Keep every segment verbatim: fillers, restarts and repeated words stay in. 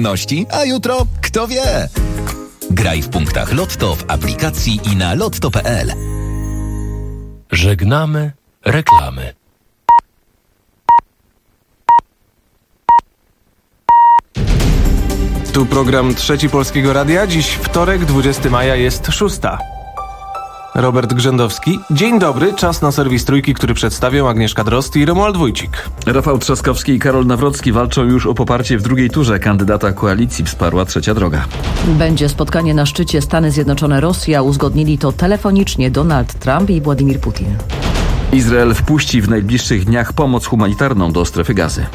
pewności, a jutro kto wie? Graj w punktach Lotto w aplikacji i na lotto kropka p l. Żegnamy reklamy. Tu program Trzeci Polskiego Radia. Dziś wtorek, dwudziestego maja, jest szósta. Robert Grzędowski. Dzień dobry, czas na serwis Trójki, który przedstawią Agnieszka Drozd i Romuald Wójcik. Rafał Trzaskowski i Karol Nawrocki walczą już o poparcie w drugiej turze. Kandydata koalicji wsparła Trzecia Droga. Będzie spotkanie na szczycie Stany Zjednoczone-Rosja. Uzgodnili to telefonicznie Donald Trump i Władimir Putin. Izrael wpuści w najbliższych dniach pomoc humanitarną do strefy Gazy.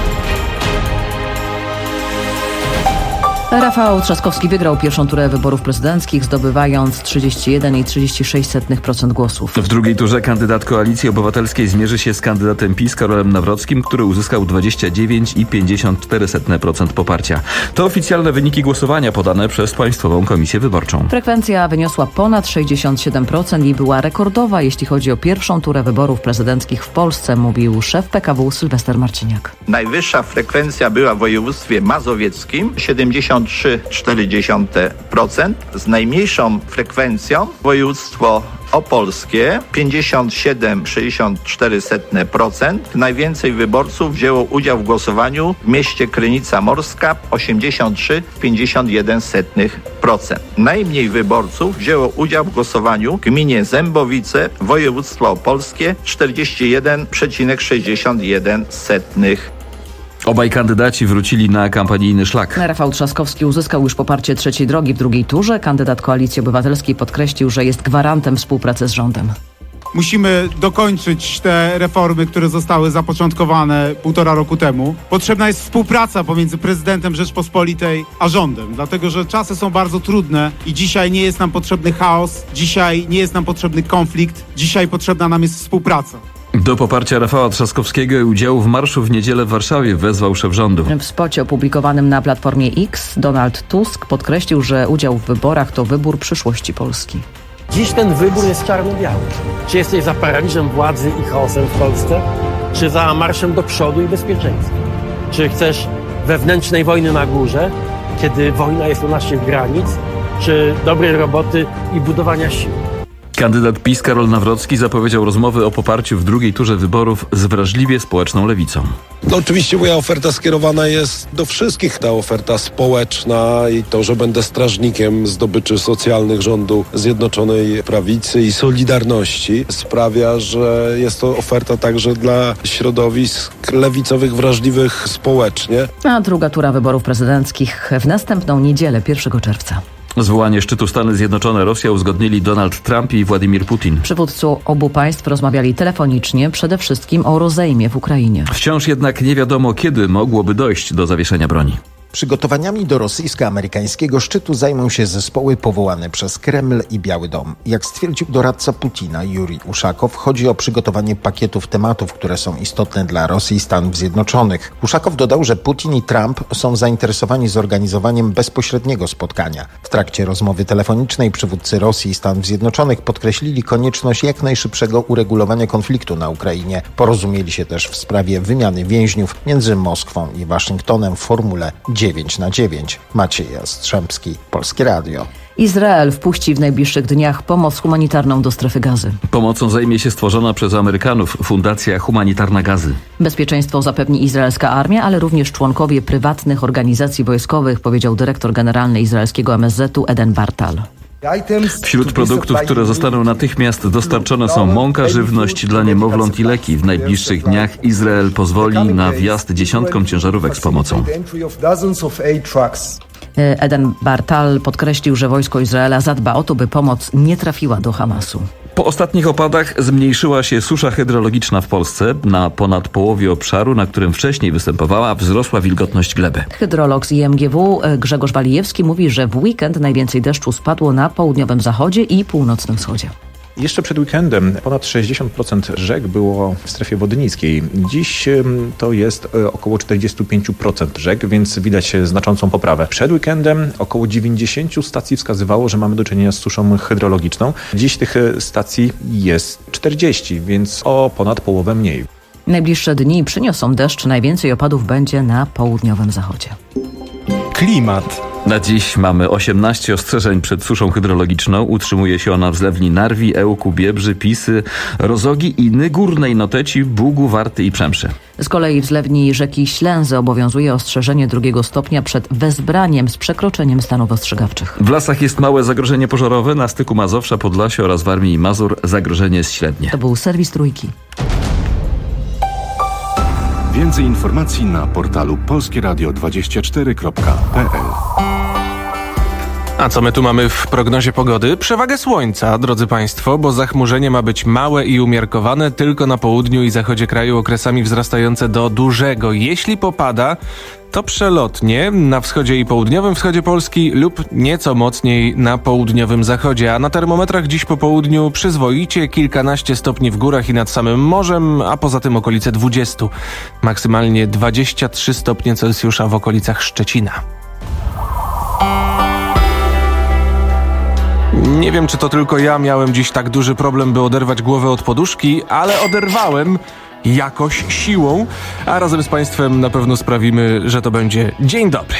Rafał Trzaskowski wygrał pierwszą turę wyborów prezydenckich, zdobywając trzydzieści jeden i trzydzieści sześć procent głosów. W drugiej turze kandydat Koalicji Obywatelskiej zmierzy się z kandydatem PiS Karolem Nawrockim, który uzyskał dwadzieścia dziewięć i pięćdziesiąt cztery procent poparcia. To oficjalne wyniki głosowania podane przez Państwową Komisję Wyborczą. Frekwencja wyniosła ponad sześćdziesiąt siedem procent i była rekordowa, jeśli chodzi o pierwszą turę wyborów prezydenckich w Polsce, mówił szef P K W Sylwester Marciniak. Najwyższa frekwencja była w województwie mazowieckim, siedemdziesiąt trzy przecinek cztery procent. Z najmniejszą frekwencją województwo opolskie, pięćdziesiąt siedem przecinek sześćdziesiąt cztery procent. Najwięcej wyborców wzięło udział w głosowaniu w mieście Krynica Morska, osiemdziesiąt trzy przecinek pięćdziesiąt jeden procent. Najmniej wyborców wzięło udział w głosowaniu w gminie Zębowice, województwo opolskie, czterdzieści jeden przecinek sześćdziesiąt jeden procent. Obaj kandydaci wrócili na kampanijny szlak. Rafał Trzaskowski uzyskał już poparcie Trzeciej Drogi w drugiej turze. Kandydat Koalicji Obywatelskiej podkreślił, że jest gwarantem współpracy z rządem. Musimy dokończyć te reformy, które zostały zapoczątkowane półtora roku temu. Potrzebna jest współpraca pomiędzy prezydentem Rzeczpospolitej a rządem, dlatego że czasy są bardzo trudne i dzisiaj nie jest nam potrzebny chaos, dzisiaj nie jest nam potrzebny konflikt, dzisiaj potrzebna nam jest współpraca. Do poparcia Rafała Trzaskowskiego i udziału w marszu w niedzielę w Warszawie wezwał szef rządu. W spocie opublikowanym na Platformie X Donald Tusk podkreślił, że udział w wyborach to wybór przyszłości Polski. Dziś ten wybór jest czarno-biały. Czy jesteś za paraliżem władzy i chaosem w Polsce, czy za marszem do przodu i bezpieczeństwa? Czy chcesz wewnętrznej wojny na górze, kiedy wojna jest u naszych granic, czy dobrej roboty i budowania sił? Kandydat PiS Karol Nawrocki zapowiedział rozmowy o poparciu w drugiej turze wyborów z wrażliwie społeczną lewicą. No oczywiście moja oferta skierowana jest do wszystkich. Ta oferta społeczna i to, że będę strażnikiem zdobyczy socjalnych rządu Zjednoczonej Prawicy i Solidarności sprawia, że jest to oferta także dla środowisk lewicowych wrażliwych społecznie. A druga tura wyborów prezydenckich w następną niedzielę, pierwszego czerwca. Zwołanie szczytu Stany Zjednoczone-Rosja uzgodnili Donald Trump i Władimir Putin. Przywódcy obu państw rozmawiali telefonicznie, przede wszystkim o rozejmie w Ukrainie. Wciąż jednak nie wiadomo, kiedy mogłoby dojść do zawieszenia broni. Przygotowaniami do rosyjsko-amerykańskiego szczytu zajmą się zespoły powołane przez Kreml i Biały Dom. Jak stwierdził doradca Putina Jurij Uszakow, chodzi o przygotowanie pakietów tematów, które są istotne dla Rosji i Stanów Zjednoczonych. Uszakow dodał, że Putin i Trump są zainteresowani zorganizowaniem bezpośredniego spotkania. W trakcie rozmowy telefonicznej przywódcy Rosji i Stanów Zjednoczonych podkreślili konieczność jak najszybszego uregulowania konfliktu na Ukrainie. Porozumieli się też w sprawie wymiany więźniów między Moskwą i Waszyngtonem w formule dziewięć na dziewięć. Maciej Jastrzębski, Polskie Radio. Izrael wpuści w najbliższych dniach pomoc humanitarną do strefy Gazy. Pomocą zajmie się stworzona przez Amerykanów Fundacja Humanitarna Gazy. Bezpieczeństwo zapewni izraelska armia, ale również członkowie prywatnych organizacji wojskowych, powiedział dyrektor generalny izraelskiego M S Z-u Eden Bartal. Wśród produktów, które zostaną natychmiast dostarczone, są mąka, żywność dla niemowląt i leki. W najbliższych dniach Izrael pozwoli na wjazd dziesiątkom ciężarówek z pomocą. Eden Bartal podkreślił, że wojsko Izraela zadba o to, by pomoc nie trafiła do Hamasu. Po ostatnich opadach zmniejszyła się susza hydrologiczna w Polsce. Na ponad połowie obszaru, na którym wcześniej występowała, wzrosła wilgotność gleby. Hydrolog z I M G W Grzegorz Walijewski mówi, że w weekend najwięcej deszczu spadło na południowym zachodzie i północnym wschodzie. Jeszcze przed weekendem ponad sześćdziesiąt procent rzek było w strefie wody niskiej. Dziś to jest około czterdzieści pięć procent rzek, więc widać znaczącą poprawę. Przed weekendem około dziewięćdziesiąt stacji wskazywało, że mamy do czynienia z suszą hydrologiczną. Dziś tych stacji jest czterdzieści, więc o ponad połowę mniej. Najbliższe dni przyniosą deszcz. Najwięcej opadów będzie na południowym zachodzie. Klimat. Na dziś mamy osiemnaście ostrzeżeń przed suszą hydrologiczną. Utrzymuje się ona w zlewni Narwi, Ełku, Biebrzy, Pisy, Rozogi, Iny, Górnej Noteci, Bugu, Warty i Przemszy. Z kolei w zlewni rzeki Ślęzy obowiązuje ostrzeżenie drugiego stopnia przed wezbraniem z przekroczeniem stanów ostrzegawczych. W lasach jest małe zagrożenie pożarowe, na styku Mazowsza, Podlasia oraz Warmii i Mazur zagrożenie jest średnie. To był serwis Trójki. Więcej informacji na portalu polskie radio dwadzieścia cztery kropka p l. A co my tu mamy w prognozie pogody? Przewagę słońca, drodzy Państwo, bo zachmurzenie ma być małe i umiarkowane, tylko na południu i zachodzie kraju okresami wzrastające do dużego. Jeśli popada, to przelotnie na wschodzie i południowym wschodzie Polski lub nieco mocniej na południowym zachodzie. A na termometrach dziś po południu przyzwoicie, kilkanaście stopni w górach i nad samym morzem, a poza tym okolice dwadzieścia. Maksymalnie dwadzieścia trzy stopnie Celsjusza w okolicach Szczecina. Nie wiem, czy to tylko ja miałem dziś tak duży problem, by oderwać głowę od poduszki, ale oderwałem jakoś siłą, a razem z Państwem na pewno sprawimy, że to będzie dzień dobry.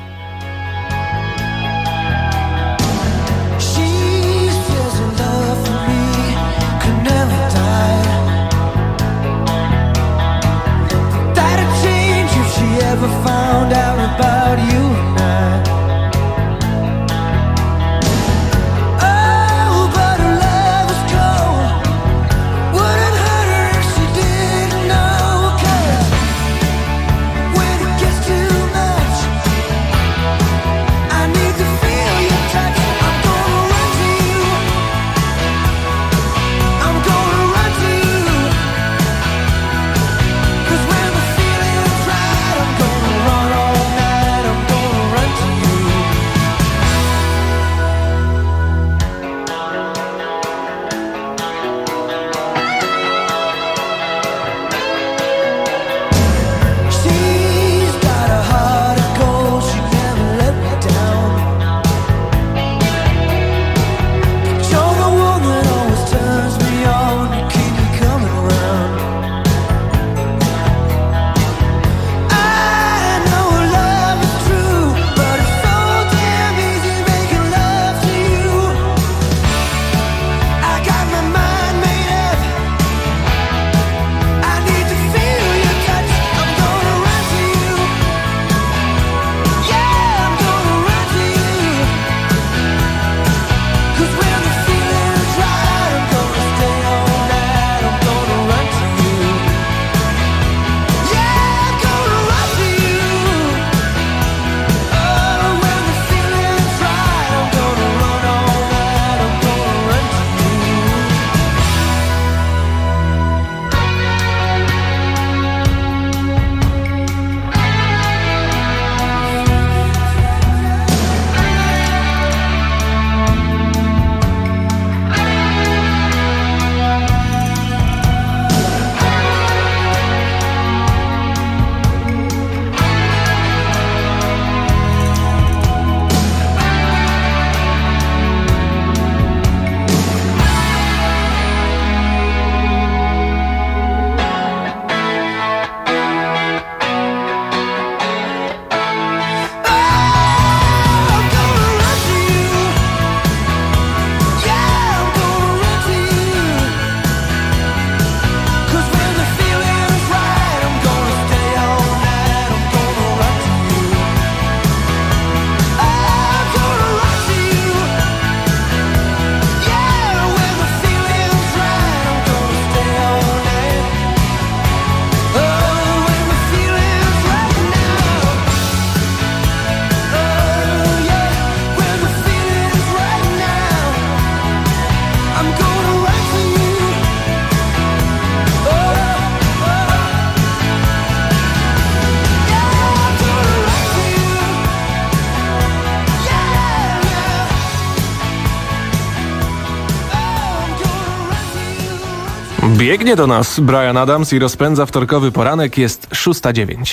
Biegnie do nas Bryan Adams i rozpędza wtorkowy poranek. Jest szósta dziewięć.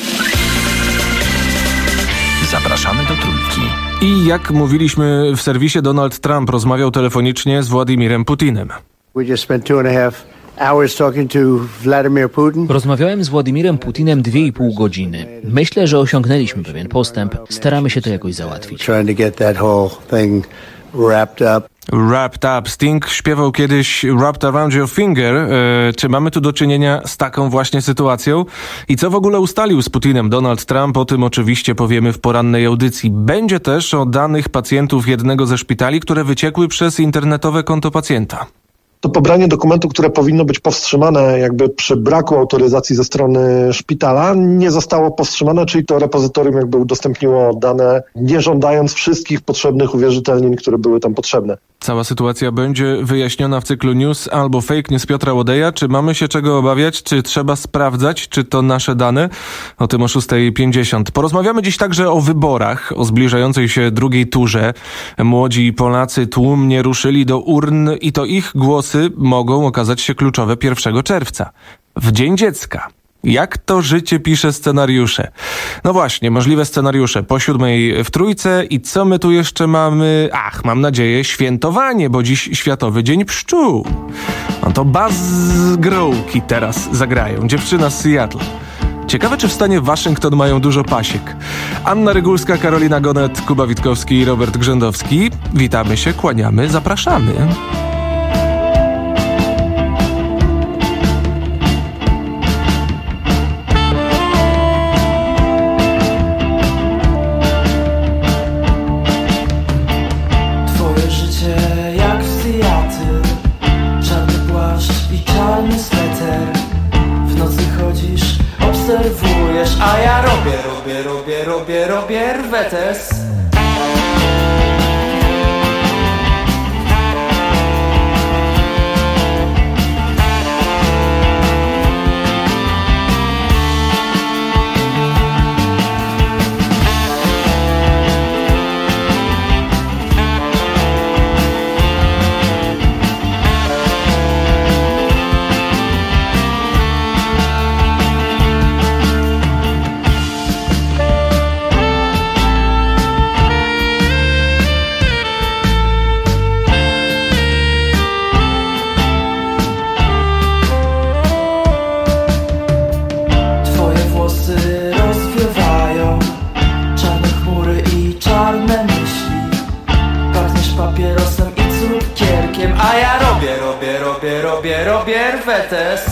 Zapraszamy do Trójki. I jak mówiliśmy w serwisie, Donald Trump rozmawiał telefonicznie z Władimirem Putinem. We just spent two and a half Rozmawiałem z Władimirem Putinem dwie i pół godziny. Myślę, że osiągnęliśmy pewien postęp. Staramy się to jakoś załatwić. Wrapped Up. Sting śpiewał kiedyś Wrapped Around Your Finger. E, czy mamy tu do czynienia z taką właśnie sytuacją? I co w ogóle ustalił z Putinem Donald Trump? O tym oczywiście powiemy w porannej audycji. Będzie też o danych pacjentów jednego ze szpitali, które wyciekły przez internetowe konto pacjenta. To pobranie dokumentu, które powinno być powstrzymane jakby przy braku autoryzacji ze strony szpitala, nie zostało powstrzymane, czyli to repozytorium jakby udostępniło dane, nie żądając wszystkich potrzebnych uwierzytelnień, które były tam potrzebne. Cała sytuacja będzie wyjaśniona w cyklu News albo Fake News Piotra Łodeja. Czy mamy się czego obawiać? Czy trzeba sprawdzać, czy to nasze dane? O tym o szósta pięćdziesiąt. Porozmawiamy dziś także o wyborach, o zbliżającej się drugiej turze. Młodzi Polacy tłumnie ruszyli do urn i to ich głosy mogą okazać się kluczowe pierwszego czerwca. W Dzień Dziecka. Jak to życie pisze scenariusze? No właśnie, możliwe scenariusze po siódmej w Trójce i co my tu jeszcze mamy? Ach, mam nadzieję, świętowanie, bo dziś Światowy Dzień Pszczół. No to Buzzgrowki teraz zagrają. Dziewczyna z Seattle. Ciekawe, czy w stanie Waszyngton mają dużo pasiek. Anna Rygulska, Karolina Gonet, Kuba Witkowski i Robert Grzędowski. Witamy się, kłaniamy, zapraszamy. A ja robię, robię, robię, robię, robię rwetes. Robię, robię rwetes.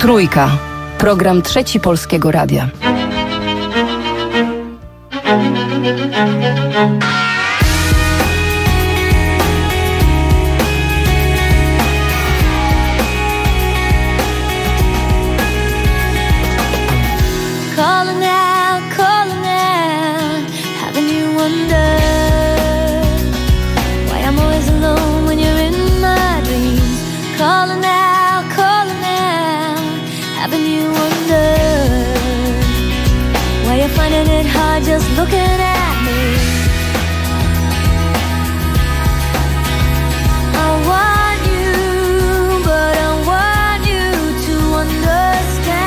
Trójka. Program Trzeci Polskiego Radia. Calling out, calling out, having you wonder why I'm always alone when you're in my dreams. Calling out, calling out, having you wonder why you're finding it hard just looking at me. I want you, but I want you to understand.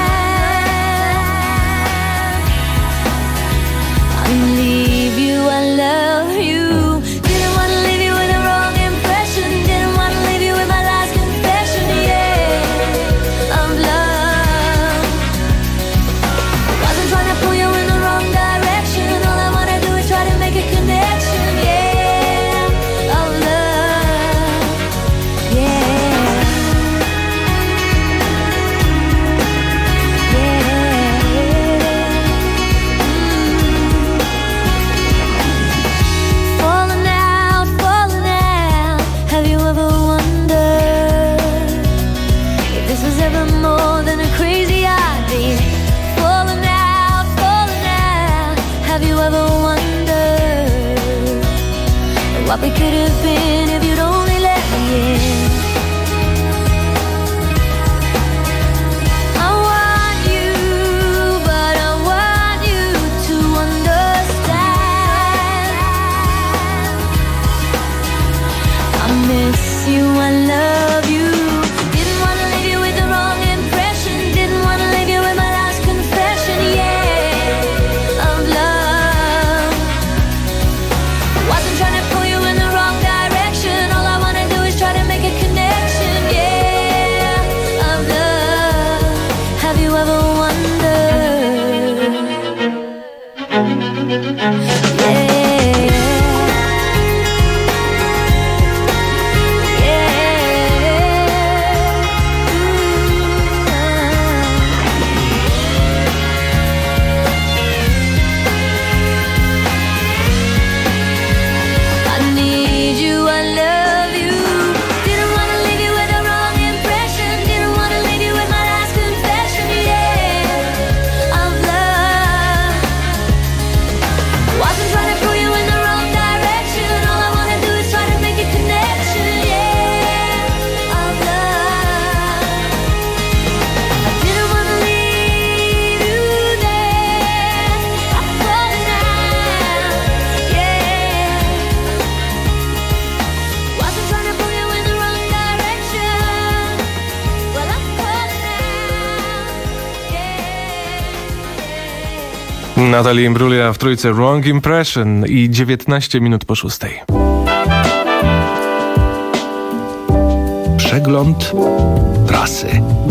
I leave you, I love you. Didn't want to leave you with a wrong impression. Didn't want to leave you with my last confession, yeah, of love. Wasn't trying to pull you in the wrong direction. All I want to do is try to make a connection, yeah, of love, yeah, falling out, falling out. Have you ever wondered if this was ever more than a crazy idea? Falling out, falling out. Have you ever wondered what we could have been if you'd only let me in? I want you, but I want you to understand. I miss you, I love you. Didn't want to leave you with the wrong impression. Didn't want to leave you with my last confession, yeah, of love. Wasn't trying to pull you in the wrong direction. All I want to do is try to make a connection, yeah, of love. Have you ever wondered? Yeah. I need you, I love you. Didn't want to leave you with a wrong impression. Didn't want to leave you with my last confession, yeah, of love. Wasn't trying to pull you in the wrong direction. All I want to do is try to make a connection, yeah, of love. I didn't want to leave you there. I'm falling out, yeah. Wasn't trying to pull you in the wrong direction. Well, I'm falling out, yeah. Natalia Imbruglia w Trójce Wrong Impression i dziewiętnaście minut po szóstej. Przegląd prasy.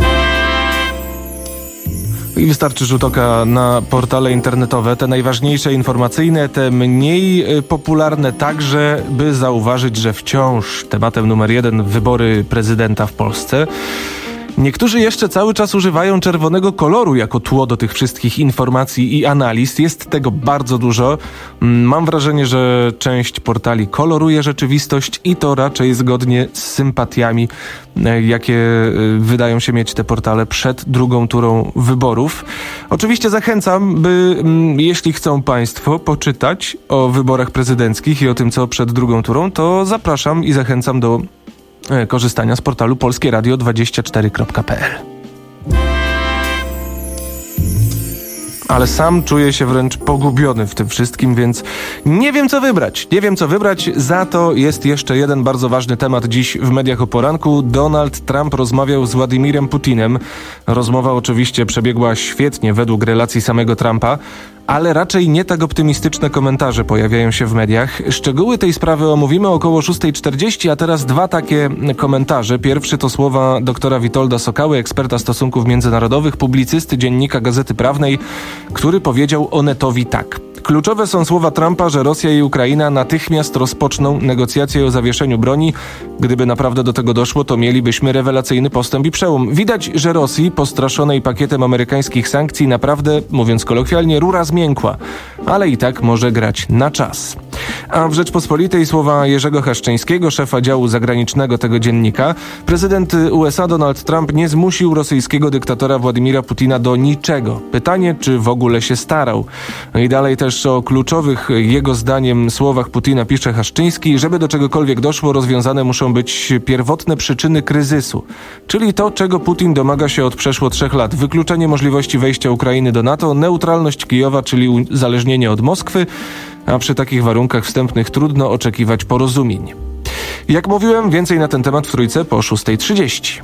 I wystarczy rzut oka na portale internetowe, te najważniejsze informacyjne, te mniej y, popularne także, by zauważyć, że wciąż tematem numer jeden wybory prezydenta w Polsce. Niektórzy jeszcze cały czas używają czerwonego koloru jako tło do tych wszystkich informacji i analiz. Jest tego bardzo dużo. Mam wrażenie, że część portali koloruje rzeczywistość i to raczej zgodnie z sympatiami, jakie wydają się mieć te portale przed drugą turą wyborów. Oczywiście zachęcam, by jeśli chcą Państwo poczytać o wyborach prezydenckich i o tym, co przed drugą turą, to zapraszam i zachęcam do korzystania z portalu polskie radio dwadzieścia cztery kropka p l. Ale sam czuję się wręcz pogubiony w tym wszystkim, więc nie wiem, co wybrać. Nie wiem, co wybrać. Za to jest jeszcze jeden bardzo ważny temat dziś w mediach o poranku. Donald Trump rozmawiał z Władimirem Putinem. Rozmowa oczywiście przebiegła świetnie według relacji samego Trumpa, ale raczej nie tak optymistyczne komentarze pojawiają się w mediach. Szczegóły tej sprawy omówimy około szósta czterdzieści, a teraz dwa takie komentarze. Pierwszy to słowa doktora Witolda Sokały, eksperta stosunków międzynarodowych, publicysty, dziennika Gazety Prawnej, który powiedział Onetowi tak. Kluczowe są słowa Trumpa, że Rosja i Ukraina natychmiast rozpoczną negocjacje o zawieszeniu broni. Gdyby naprawdę do tego doszło, to mielibyśmy rewelacyjny postęp i przełom. Widać, że Rosji, postraszonej pakietem amerykańskich sankcji, naprawdę, mówiąc kolokwialnie, rura zmiękła. Ale i tak może grać na czas. A w Rzeczpospolitej słowa Jerzego Haszczyńskiego, szefa działu zagranicznego tego dziennika. Prezydent U S A Donald Trump nie zmusił rosyjskiego dyktatora Władimira Putina do niczego. Pytanie, czy w ogóle się starał. I dalej też o kluczowych, jego zdaniem, słowach Putina pisze Haszczyński: żeby do czegokolwiek doszło, rozwiązane muszą być pierwotne przyczyny kryzysu. Czyli to, czego Putin domaga się od przeszło trzech lat. Wykluczenie możliwości wejścia Ukrainy do NATO, neutralność Kijowa, czyli uzależnienie od Moskwy, a przy takich warunkach wstępnych trudno oczekiwać porozumień. Jak mówiłem, więcej na ten temat w Trójce po szósta trzydzieści.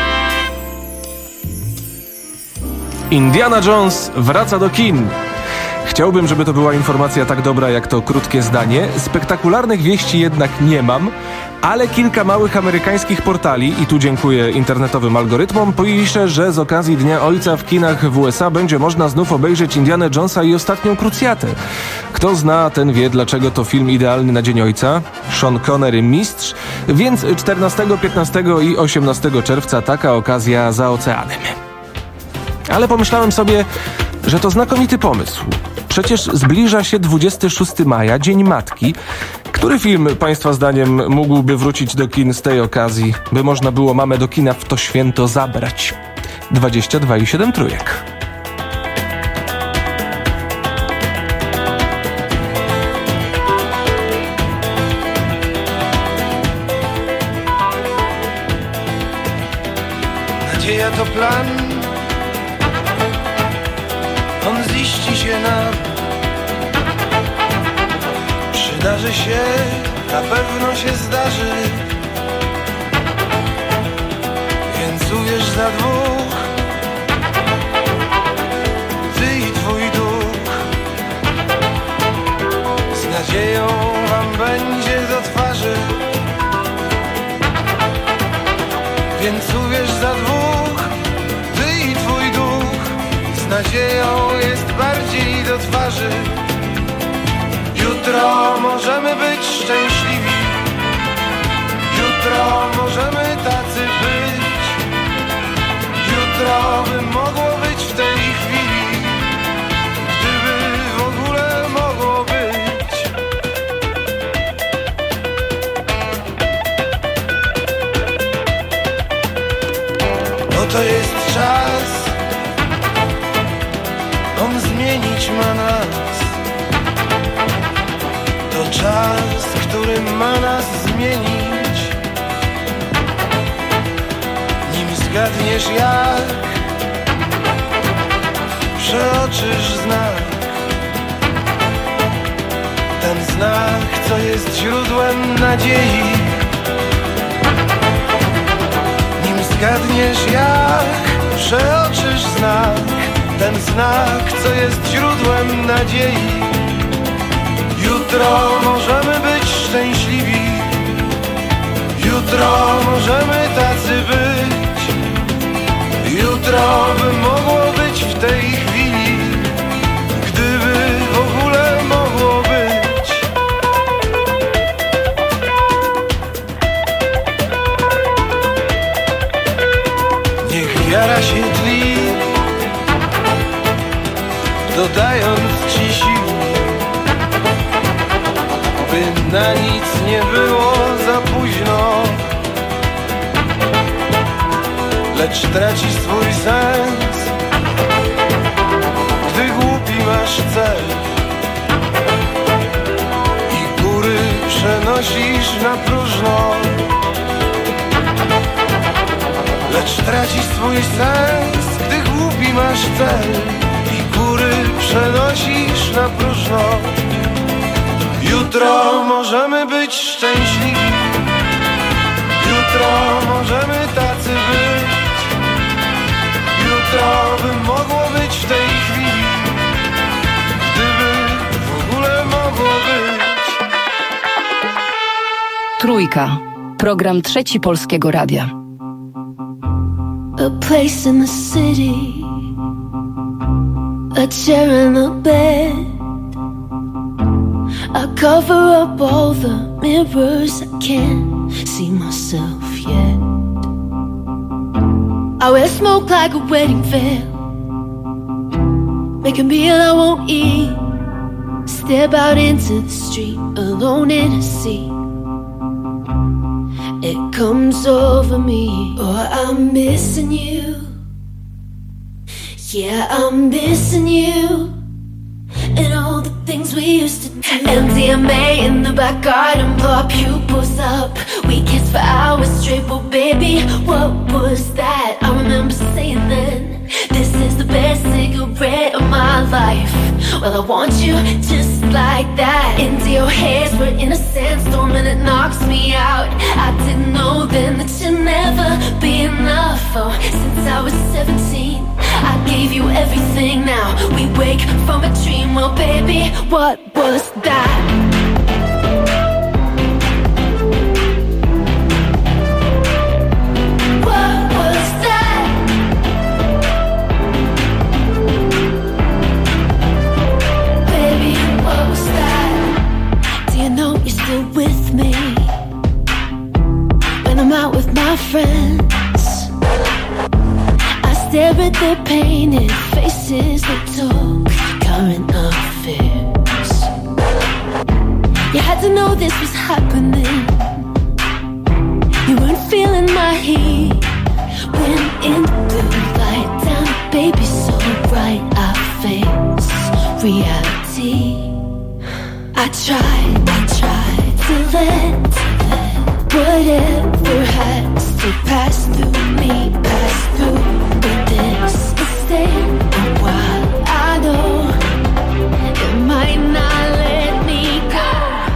Indiana Jones wraca do kin. Chciałbym, żeby to była informacja tak dobra, jak to krótkie zdanie. Spektakularnych wieści jednak nie mam, ale kilka małych amerykańskich portali, i tu dziękuję internetowym algorytmom, pisze, że z okazji Dnia Ojca w kinach w U S A będzie można znów obejrzeć Indiana Jonesa i Ostatnią Krucjatę. Kto zna, ten wie, dlaczego to film idealny na Dzień Ojca. Sean Connery mistrz, więc czternastego, piętnastego i osiemnastego czerwca taka okazja za oceanem. Ale pomyślałem sobie, że to znakomity pomysł. Przecież zbliża się dwudziestego szóstego maja, Dzień Matki. Który film Państwa zdaniem mógłby wrócić do kin z tej okazji, by można było mamę do kina w to święto zabrać? dwadzieścia dwa i siedem trójek. Nadzieja to plan, on ziści się nam. Przydarzy się, na pewno się zdarzy, więc uwierz za dwóch, ty i twój duch. Z nadzieją wam będzie do twarzy, więc uwierz za dwóch, ty i twój duch. Z nadzieją jest bardziej do twarzy. Jutro możemy być szczęśliwi, jutro możemy tacy być, jutro by mogło być w tej chwili, gdyby w ogóle mogło być. Oto jest czas, on zmienić ma nas. To czas, który ma nas zmienić. Nim zgadniesz jak, przeoczysz znak. Ten znak, co jest źródłem nadziei. Nim zgadniesz jak, przeoczysz znak. Ten znak, co jest źródłem nadziei. Jutro możemy być szczęśliwi, jutro możemy tacy być, jutro by mogło być w tej chwili, gdyby w ogóle mogło być. Niech wiara się tli, dodając ci sił, by na nic nie było za późno, lecz traci swój sens, gdy głupi masz cel i góry przenosisz na próżno. Lecz traci swój sens, gdy głupi masz cel i góry przenosisz na próżno. Jutro możemy być szczęśliwi, jutro możemy tacy być, jutro by mogło być w tej chwili, gdyby w ogóle mogło być. Trójka. Program Trzeci Polskiego Radia. A place in the city, a chair and a bed. I cover up all the mirrors, I can't see myself yet. I wear smoke like a wedding veil, make a meal I won't eat, step out into the street alone in a sea. It comes over me, oh, I'm missing you. Yeah, I'm missing you. And all the things we used to do. M D M A in the back garden, blow our pupils up. We kissed for hours straight, well baby, what was that? I remember saying then, this is the best cigarette of my life. Well, I want you just like that. Into your hairs, we're in a sandstorm and it knocks me out. I didn't know then that you'd never be enough. Oh, since I was seventeen, I gave you everything. Now we wake from a dream. Well, baby, what was that? What was that? Baby, what was that? Do you know you're still with me when I'm out with my friends? Stare at their painted faces, they talk current affairs. You had to know this was happening. You weren't feeling my heat when in the blue light down, baby, so bright I face reality. I tried, I tried to let, to let whatever has to pass through me, pass through. But this is staying a while. I know it might not let me go.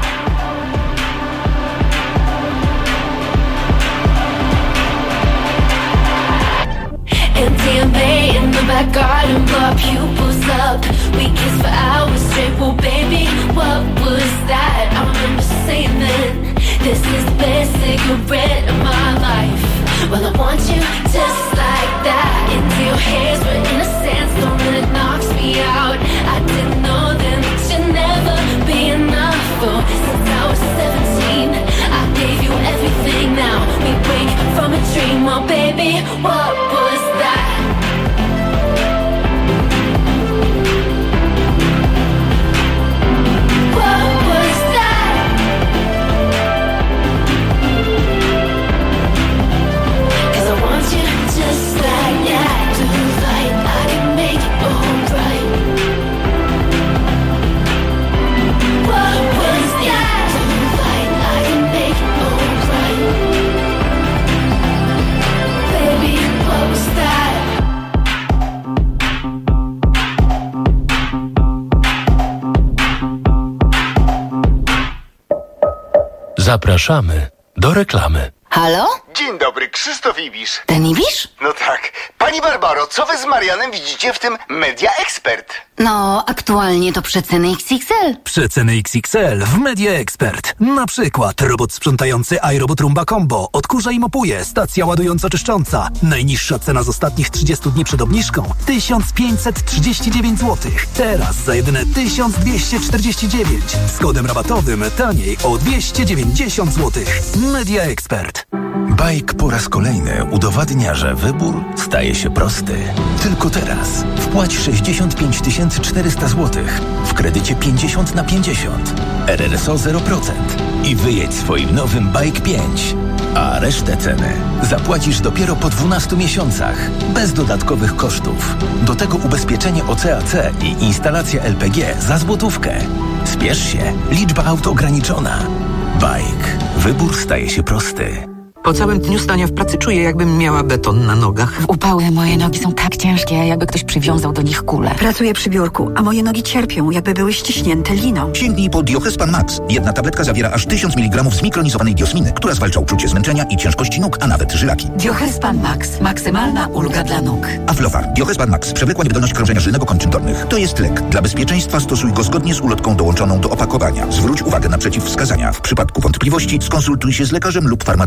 M D M A in the back garden, blow our pupils up. We kissed for hours straight. Well, baby, what was that? I remember saying then, this is the best cigarette of my life. Well, I want you just like that. Into your hairs, we're in a sandstorm and it knocks me out. I didn't know then that you'd never be enough. Oh, since I was seventeen, I gave you everything. Now we wake from a dream. Well, baby, what was that? What was that? Cause I want you just like that. Do right, I can make it alright. What was that? Do right, I can make it alright. Baby, what was that? Zapraszamy do reklamy. Halo? Dzień dobry, Krzysztof Ibisz. Ten Ibisz? No tak. Pani Barbaro, co wy z Marianem widzicie w tym Media Expert? No, aktualnie to przeceny X X L. Przeceny X X L w Media Expert. Na przykład robot sprzątający iRobot Roomba Combo, odkurza i mopuje, stacja ładująco-czyszcząca. Najniższa cena z ostatnich trzydziestu dni przed obniżką tysiąc pięćset trzydzieści dziewięć złotych. Teraz za jedyne tysiąc dwieście czterdzieści dziewięć. Z kodem rabatowym taniej o dwieście dziewięćdziesiąt złotych. Media Expert. Bajk po raz kolejny udowadnia, że wybór staje się prosty. Tylko teraz wpłać sześćdziesiąt pięć tysięcy czterysta złotych w kredycie pięćdziesiąt na pięćdziesiąt, R R S O zero procent i wyjedź swoim nowym Bike pięć. A resztę ceny zapłacisz dopiero po dwunastu miesiącach, bez dodatkowych kosztów. Do tego ubezpieczenie O C A C i instalacja L P G za złotówkę. Spiesz się, liczba aut ograniczona. Bike. Wybór staje się prosty. Po całym dniu stania w pracy czuję, jakbym miała beton na nogach. W upały moje nogi są tak ciężkie, jakby ktoś przywiązał do nich kulę. Pracuję przy biurku, a moje nogi cierpią, jakby były ściśnięte liną. Sięgnij po Diohespan Max. Jedna tabletka zawiera aż tysiąc miligramów zmikronizowanej diosminy, która zwalcza uczucie zmęczenia i ciężkości nóg, a nawet żylaki. Diohespan Max. Maksymalna ulga dla nóg. Aflofar. Diohespan Max. Przewlekła niewydolność krążenia żylnego kończyn dolnych. To jest lek. Dla bezpieczeństwa stosuj go zgodnie z ulotką dołączoną do opakowania. Zwróć uwagę na przeciwwskazania. W przypadku wątpliwości skonsultuj się z lekarzem lub farmaceutą.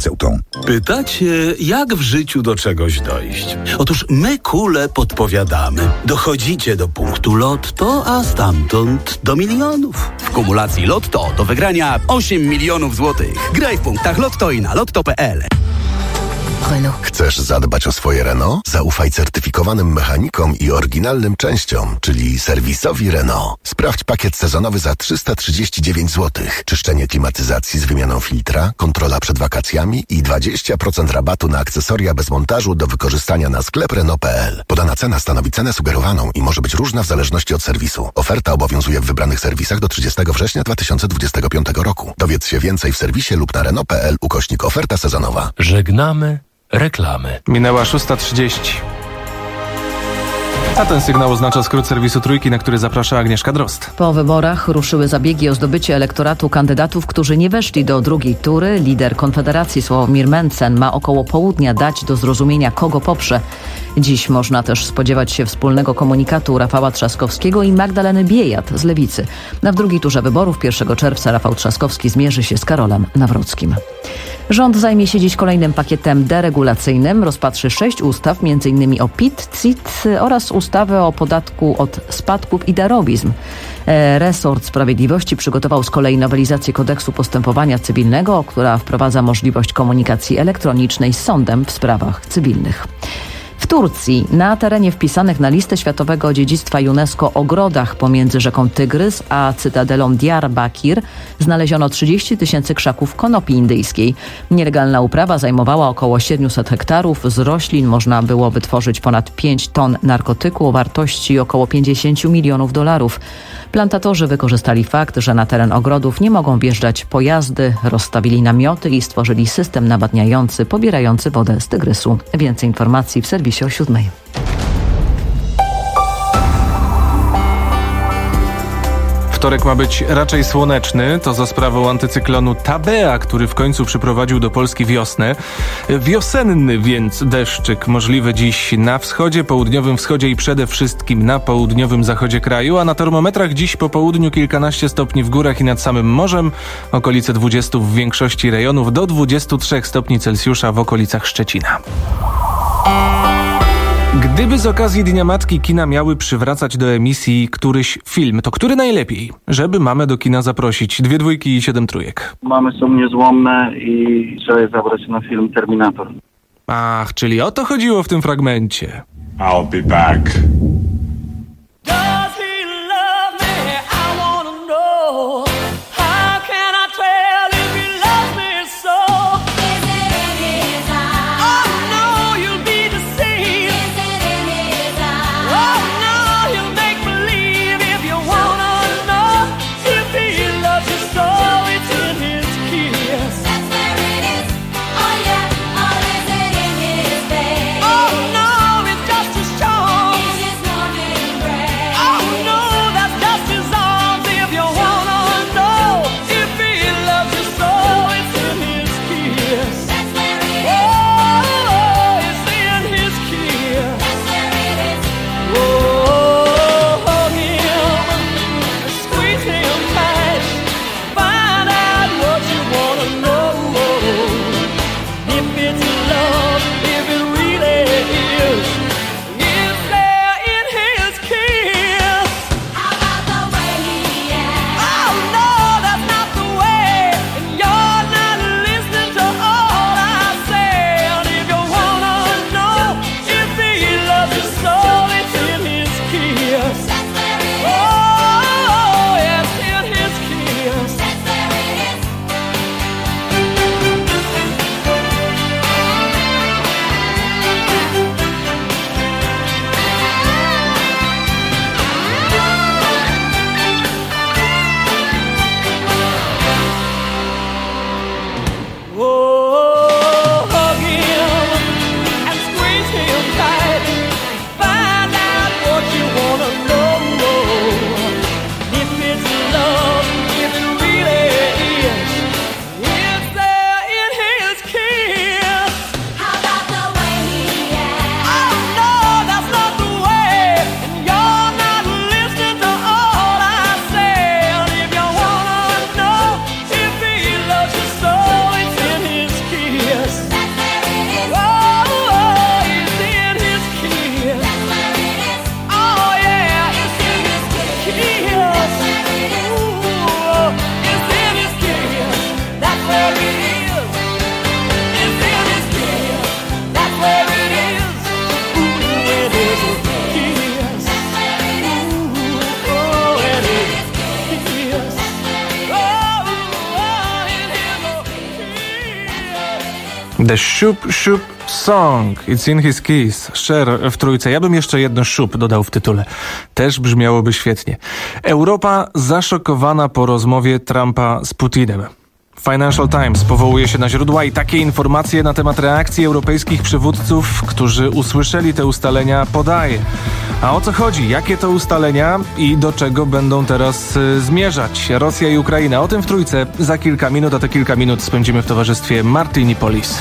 Pytacie, jak w życiu do czegoś dojść? Otóż my, kule, podpowiadamy. Dochodzicie do punktu Lotto, a stamtąd do milionów. W kumulacji Lotto do wygrania osiem milionów złotych. Graj w punktach Lotto i na lotto kropka p l. Renault. Chcesz zadbać o swoje Renault? Zaufaj certyfikowanym mechanikom i oryginalnym częściom, czyli serwisowi Renault. Sprawdź pakiet sezonowy za trzysta trzydzieści dziewięć złotych. Czyszczenie klimatyzacji z wymianą filtra, kontrola przed wakacjami i dwadzieścia procent rabatu na akcesoria bez montażu do wykorzystania na sklep Renault kropka p l. Podana cena stanowi cenę sugerowaną i może być różna w zależności od serwisu. Oferta obowiązuje w wybranych serwisach do trzydziestego września dwa tysiące dwudziestego piątego roku. Dowiedz się więcej w serwisie lub na renault kropka p l ukośnik oferta sezonowa. Żegnamy reklamy. Minęła szósta trzydzieści. A ten sygnał oznacza skrót serwisu Trójki, na który zaprasza Agnieszka Drozd. Po wyborach ruszyły zabiegi o zdobycie elektoratu kandydatów, którzy nie weszli do drugiej tury. Lider Konfederacji Sławomir Mencen ma około południa dać do zrozumienia, kogo poprze. Dziś można też spodziewać się wspólnego komunikatu Rafała Trzaskowskiego i Magdaleny Biejat z Lewicy. Na w drugiej turze wyborów pierwszego czerwca Rafał Trzaskowski zmierzy się z Karolem Nawrockim. Rząd zajmie się dziś kolejnym pakietem deregulacyjnym. Rozpatrzy sześć ustaw, między innymi o P I T, C I T oraz ustawę o podatku od spadków i darowizm. Resort Sprawiedliwości przygotował z kolei nowelizację kodeksu postępowania cywilnego, która wprowadza możliwość komunikacji elektronicznej z sądem w sprawach cywilnych. W Turcji, na terenie wpisanych na listę Światowego Dziedzictwa UNESCO ogrodach pomiędzy rzeką Tygrys a cytadelą Diyarbakir znaleziono trzydzieści tysięcy krzaków konopi indyjskiej. Nielegalna uprawa zajmowała około siedemset hektarów. Z roślin można było wytworzyć ponad pięć ton narkotyku o wartości około pięćdziesiąt milionów dolarów. Plantatorzy wykorzystali fakt, że na teren ogrodów nie mogą wjeżdżać pojazdy, rozstawili namioty i stworzyli system nawadniający pobierający wodę z Tygrysu. Więcej informacji w serwisie o siódmej. Wtorek ma być raczej słoneczny, to za sprawą antycyklonu Tabea, który w końcu przyprowadził do Polski wiosnę. Wiosenny więc deszczyk możliwy dziś na wschodzie, południowym wschodzie i przede wszystkim na południowym zachodzie kraju, a na termometrach dziś po południu kilkanaście stopni w górach i nad samym morzem, okolice dwudziestu w większości rejonów, do dwudziestu trzech stopni Celsjusza w okolicach Szczecina. Gdyby z okazji Dnia Matki kina miały przywracać do emisji któryś film, to który najlepiej, żeby mamę do kina zaprosić? Dwie dwójki i siedem trójek. Mamy są niezłomne i trzeba je zabrać na film Terminator. Ach, czyli o to chodziło w tym fragmencie. I'll be back. The Shoop Shoop Song, It's in his keys. Cher w trójce. Ja bym jeszcze jedno Shoop dodał w tytule. Też brzmiałoby świetnie. Europa zaszokowana po rozmowie Trumpa z Putinem. Financial Times powołuje się na źródła i takie informacje na temat reakcji europejskich przywódców, którzy usłyszeli te ustalenia, podaje. A o co chodzi? Jakie to ustalenia i do czego będą teraz y, zmierzać Rosja i Ukraina? O tym w trójce za kilka minut, a te kilka minut spędzimy w towarzystwie Martini Polis.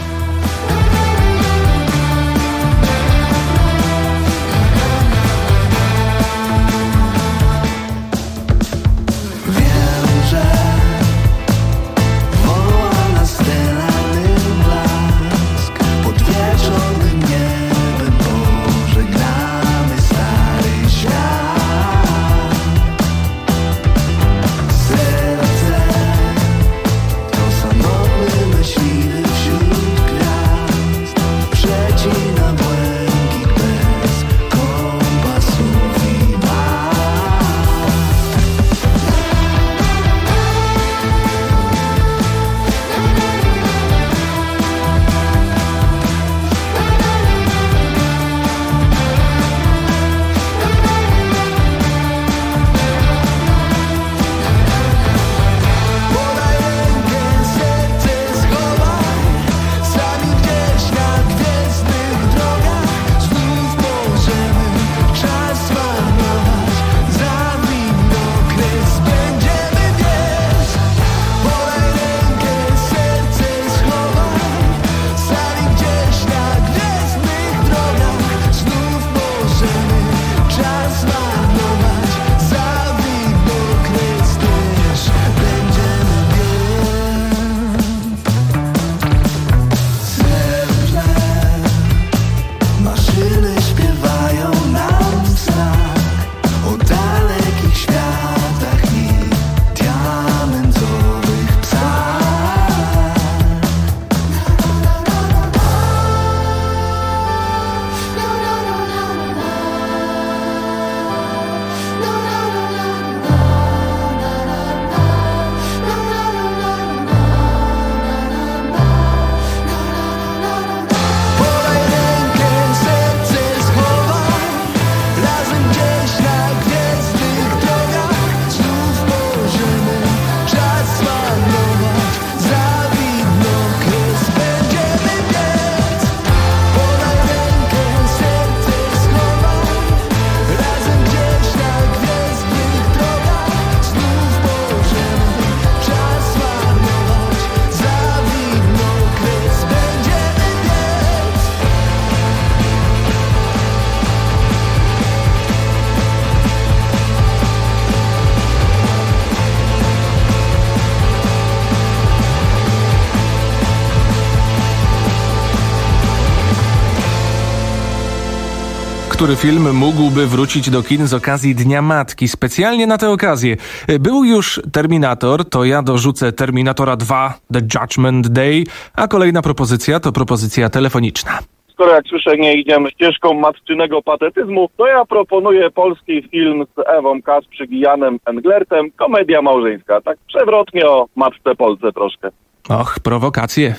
Który film mógłby wrócić do kin z okazji Dnia Matki? Specjalnie na tę okazję. Był już Terminator, to ja dorzucę Terminatora dwa, The Judgment Day, a kolejna propozycja to propozycja telefoniczna. Skoro jak słyszę, nie idziemy ścieżką matczynego patetyzmu, to ja proponuję polski film z Ewą Kasprzyk i Janem Englertem, komedia małżeńska. Tak przewrotnie o matce Polce troszkę. Och, prowokacje.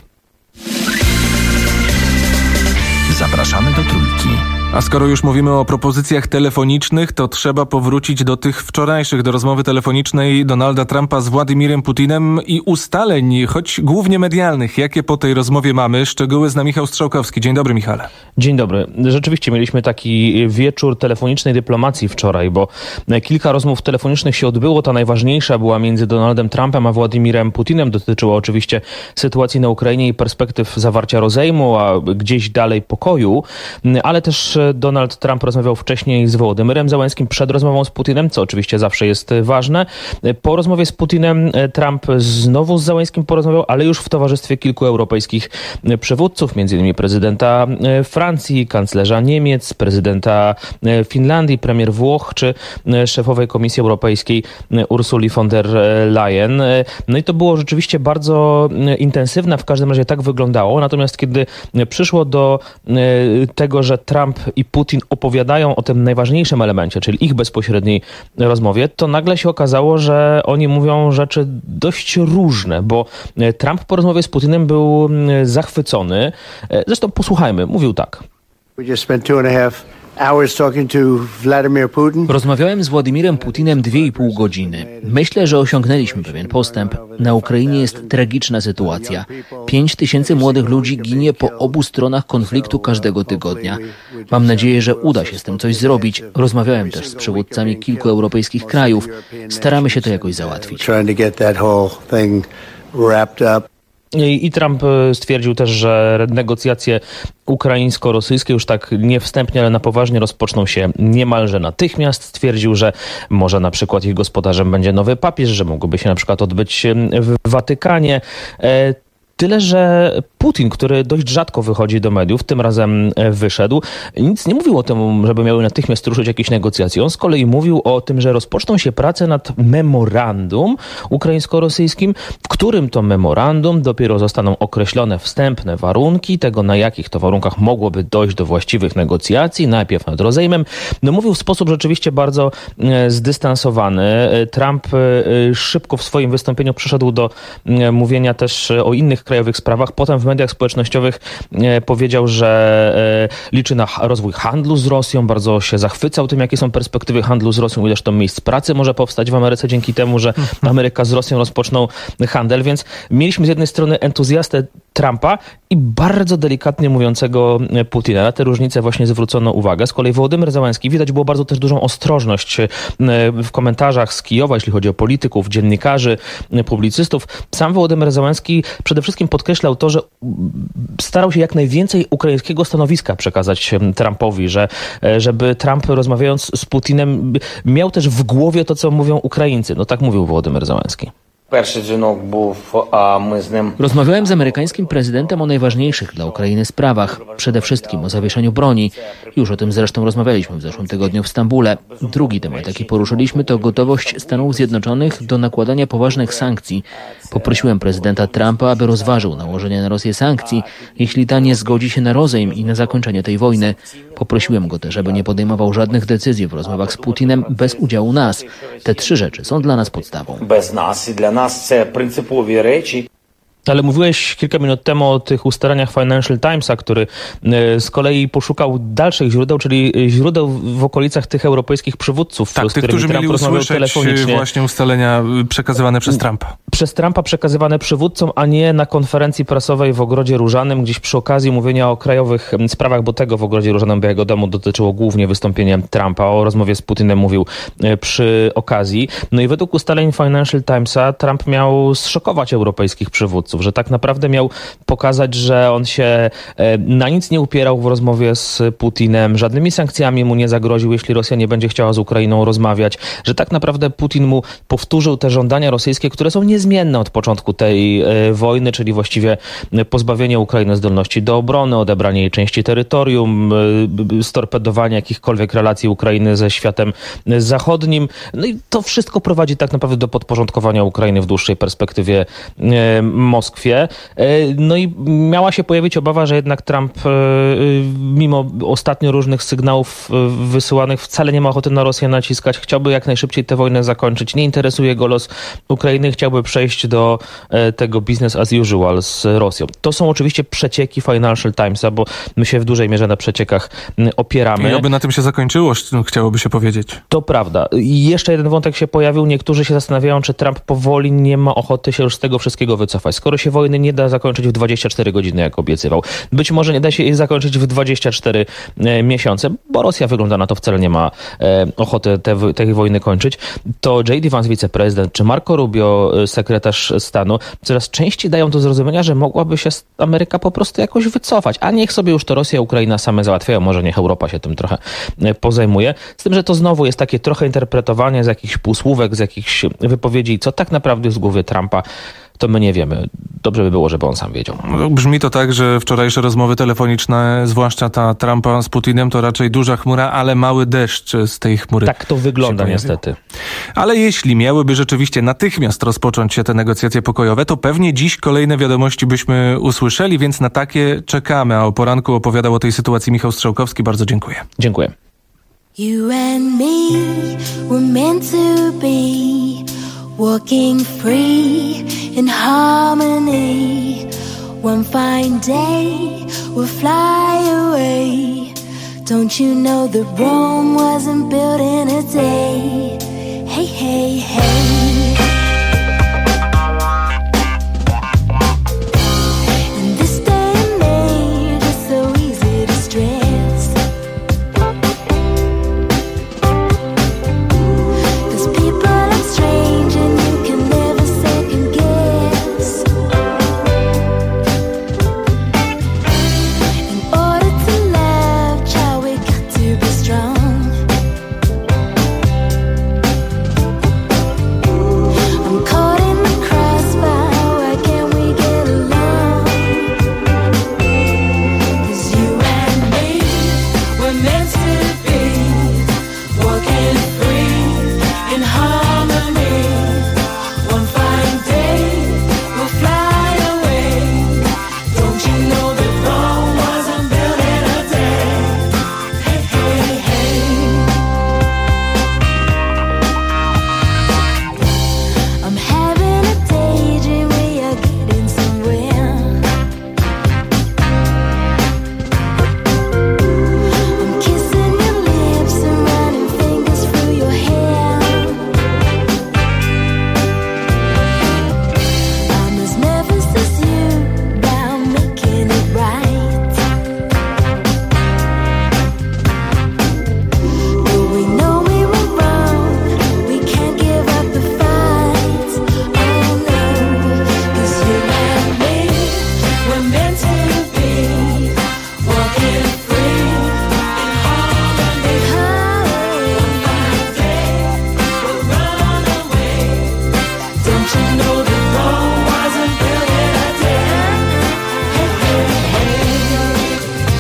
Zapraszamy do Trójki. A skoro już mówimy o propozycjach telefonicznych, to trzeba powrócić do tych wczorajszych, do rozmowy telefonicznej Donalda Trumpa z Władimirem Putinem i ustaleń, choć głównie medialnych. Jakie po tej rozmowie mamy? Szczegóły zna Michał Strzałkowski. Dzień dobry, Michale. Dzień dobry. Rzeczywiście mieliśmy taki wieczór telefonicznej dyplomacji wczoraj, bo kilka rozmów telefonicznych się odbyło. Ta najważniejsza była między Donaldem Trumpem a Władimirem Putinem. Dotyczyła oczywiście sytuacji na Ukrainie i perspektyw zawarcia rozejmu, a gdzieś dalej pokoju, ale też Donald Trump rozmawiał wcześniej z Wołodymyrem Zełenskim przed rozmową z Putinem, co oczywiście zawsze jest ważne. Po rozmowie z Putinem Trump znowu z Zełenskim porozmawiał, ale już w towarzystwie kilku europejskich przywódców, między innymi prezydenta Francji, kanclerza Niemiec, prezydenta Finlandii, premier Włoch czy szefowej Komisji Europejskiej Ursuli von der Leyen. No i to było rzeczywiście bardzo intensywne, w każdym razie tak wyglądało. Natomiast kiedy przyszło do tego, że Trump i Putin opowiadają o tym najważniejszym elemencie, czyli ich bezpośredniej rozmowie, to nagle się okazało, że oni mówią rzeczy dość różne, bo Trump po rozmowie z Putinem był zachwycony. Zresztą posłuchajmy, mówił tak. We just spent two and a half hours talking to Vladimir Putin. Rozmawiałem z Władimirem Putinem dwie i pół godziny. Myślę, że osiągnęliśmy pewien postęp. Na Ukrainie jest tragiczna sytuacja. Pięć tysięcy młodych ludzi ginie po obu stronach konfliktu każdego tygodnia. Mam nadzieję, że uda się z tym coś zrobić. Rozmawiałem też z przywódcami kilku europejskich krajów. Staramy się to jakoś załatwić. I Trump stwierdził też, że negocjacje ukraińsko-rosyjskie już tak nie wstępnie, ale na poważnie rozpoczną się niemalże natychmiast. Stwierdził, że może na przykład ich gospodarzem będzie nowy papież, że mogłoby się na przykład odbyć w Watykanie. Tyle, że Putin, który dość rzadko wychodzi do mediów, tym razem wyszedł, nic nie mówił o tym, żeby miały natychmiast ruszyć jakieś negocjacje. On z kolei mówił o tym, że rozpoczną się prace nad memorandum ukraińsko-rosyjskim, w którym to memorandum dopiero zostaną określone wstępne warunki tego, na jakich to warunkach mogłoby dojść do właściwych negocjacji, najpierw nad rozejmem. No mówił w sposób rzeczywiście bardzo zdystansowany. Trump szybko w swoim wystąpieniu przeszedł do mówienia też o innych krajowych sprawach. Potem w mediach społecznościowych e, powiedział, że e, liczy na rozwój handlu z Rosją. Bardzo się zachwycał tym, jakie są perspektywy handlu z Rosją, ileż to miejsc pracy może powstać w Ameryce dzięki temu, że Ameryka z Rosją rozpoczną handel. Więc mieliśmy z jednej strony entuzjastę Trumpa i bardzo delikatnie mówiącego Putina. Na te różnice właśnie zwrócono uwagę. Z kolei Wołodymyr Zełenski, widać było bardzo też dużą ostrożność w komentarzach z Kijowa, jeśli chodzi o polityków, dziennikarzy, publicystów. Sam Wołodymyr Zełenski przede wszystkim podkreślał to, że starał się jak najwięcej ukraińskiego stanowiska przekazać Trumpowi, że żeby Trump, rozmawiając z Putinem, miał też w głowie to, co mówią Ukraińcy. No tak mówił Wołodymyr Zełenski. Rozmawiałem z amerykańskim prezydentem o najważniejszych dla Ukrainy sprawach. Przede wszystkim o zawieszeniu broni. Już o tym zresztą rozmawialiśmy w zeszłym tygodniu w Stambule. Drugi temat, jaki poruszyliśmy, to gotowość Stanów Zjednoczonych do nakładania poważnych sankcji. Poprosiłem prezydenta Trumpa, aby rozważył nałożenie na Rosję sankcji, jeśli ta nie zgodzi się na rozejm i na zakończenie tej wojny. Poprosiłem go też, aby nie podejmował żadnych decyzji w rozmowach z Putinem bez udziału nas. Te trzy rzeczy są dla nas podstawą. Bez nas i dla nas це принципові речі. Ale mówiłeś kilka minut temu o tych ustaleniach Financial Timesa, który z kolei poszukał dalszych źródeł, czyli źródeł w okolicach tych europejskich przywódców, tak, z tych, którymi którzy Trump mieli rozmawiał usłyszeć telefonicznie. Właśnie ustalenia przekazywane przez Trumpa. Przez Trumpa przekazywane przywódcom, a nie na konferencji prasowej w Ogrodzie Różanym, gdzieś przy okazji mówienia o krajowych sprawach, bo tego w Ogrodzie Różanym Białego Domu dotyczyło głównie wystąpienie Trumpa. O rozmowie z Putinem mówił przy okazji. No i według ustaleń Financial Timesa Trump miał zszokować europejskich przywódców, że tak naprawdę miał pokazać, że on się na nic nie upierał w rozmowie z Putinem, żadnymi sankcjami mu nie zagroził, jeśli Rosja nie będzie chciała z Ukrainą rozmawiać, że tak naprawdę Putin mu powtórzył te żądania rosyjskie, które są niezmienne od początku tej wojny, czyli właściwie pozbawienie Ukrainy zdolności do obrony, odebranie jej części terytorium, storpedowanie jakichkolwiek relacji Ukrainy ze światem zachodnim. No i to wszystko prowadzi tak naprawdę do podporządkowania Ukrainy w dłuższej perspektywie Moskwie. No i miała się pojawić obawa, że jednak Trump, mimo ostatnio różnych sygnałów wysyłanych, wcale nie ma ochoty na Rosję naciskać. Chciałby jak najszybciej tę wojnę zakończyć. Nie interesuje go los Ukrainy. Chciałby przejść do tego business as usual z Rosją. To są oczywiście przecieki Financial Timesa, bo my się w dużej mierze na przeciekach opieramy. I oby na tym się zakończyło, chciałoby się powiedzieć. To prawda. I jeszcze jeden wątek się pojawił. Niektórzy się zastanawiają, czy Trump powoli nie ma ochoty się już z tego wszystkiego wycofać. Skoro się wojny nie da zakończyć w dwadzieścia cztery godziny, jak obiecywał. Być może nie da się jej zakończyć w dwadzieścia cztery miesiące, bo Rosja wygląda na to, wcale nie ma e, ochoty te, tej wojny kończyć. To J D Vance, wiceprezydent, czy Marco Rubio, sekretarz stanu, coraz częściej dają do zrozumienia, że mogłaby się Ameryka po prostu jakoś wycofać. A niech sobie już to Rosja, Ukraina same załatwiają. Może niech Europa się tym trochę pozajmuje. Z tym, że to znowu jest takie trochę interpretowanie z jakichś półsłówek, z jakichś wypowiedzi, co tak naprawdę jest w głowie Trumpa. to my nie wiemy. Dobrze by było, żeby on sam wiedział. No, brzmi to tak, że wczorajsze rozmowy telefoniczne, zwłaszcza ta Trumpa z Putinem, to raczej duża chmura, ale mały deszcz z tej chmury. Tak to wygląda niestety. Ale jeśli miałyby rzeczywiście natychmiast rozpocząć się te negocjacje pokojowe, to pewnie dziś kolejne wiadomości byśmy usłyszeli, więc na takie czekamy. A o poranku opowiadał o tej sytuacji Michał Strzałkowski. Bardzo dziękuję. Dziękuję. You and me were meant to be, walking free in harmony. One fine day we'll fly away. Don't you know that Rome wasn't built in a day? Hey, hey, hey. In this day and age, it's so easy to stress. 'Cause people are strange and you can never second guess. In order to love, child, we got to be strong. I'm caught in the crossfire, why can't we get along? 'Cause you and me, we're meant to be, walking free in harmony. One fine day, we'll fly away. Don't you know that Rome wasn't built in a day? Hey, hey, hey. I'm having a daydream, we are getting somewhere. I'm kissing your lips and running fingers through your hair. I'm as nervous as you about making it right. But we know we were wrong, we can't give up the fight. Oh no, 'cause you and me, we're meant to be, walking free in harmony. One day we'll run away. Don't you know that Rome wasn't built in a day? Hey, hey, hey.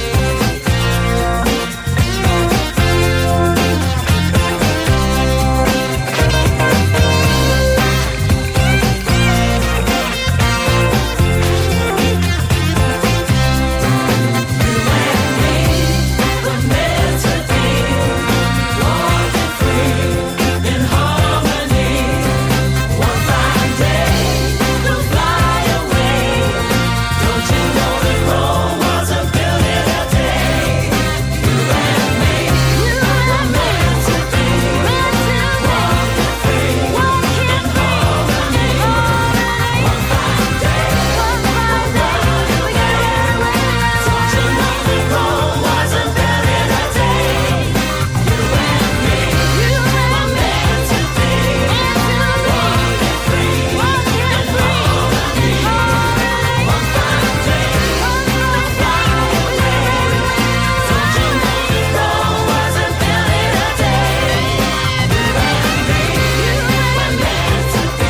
We're meant to be, walking free in harmony. One fine day we'll fly away. Don't you know that Rome wasn't built in a day? You and me, we're meant to be, walking free in harmony. One fine day we'll fly away. Don't you know that Rome wasn't built in a day? You and me, we're meant to be, walking free in harmony. One fine day we'll fly away. Don't you know that Rome wasn't built in a day? You and me, we're meant to be,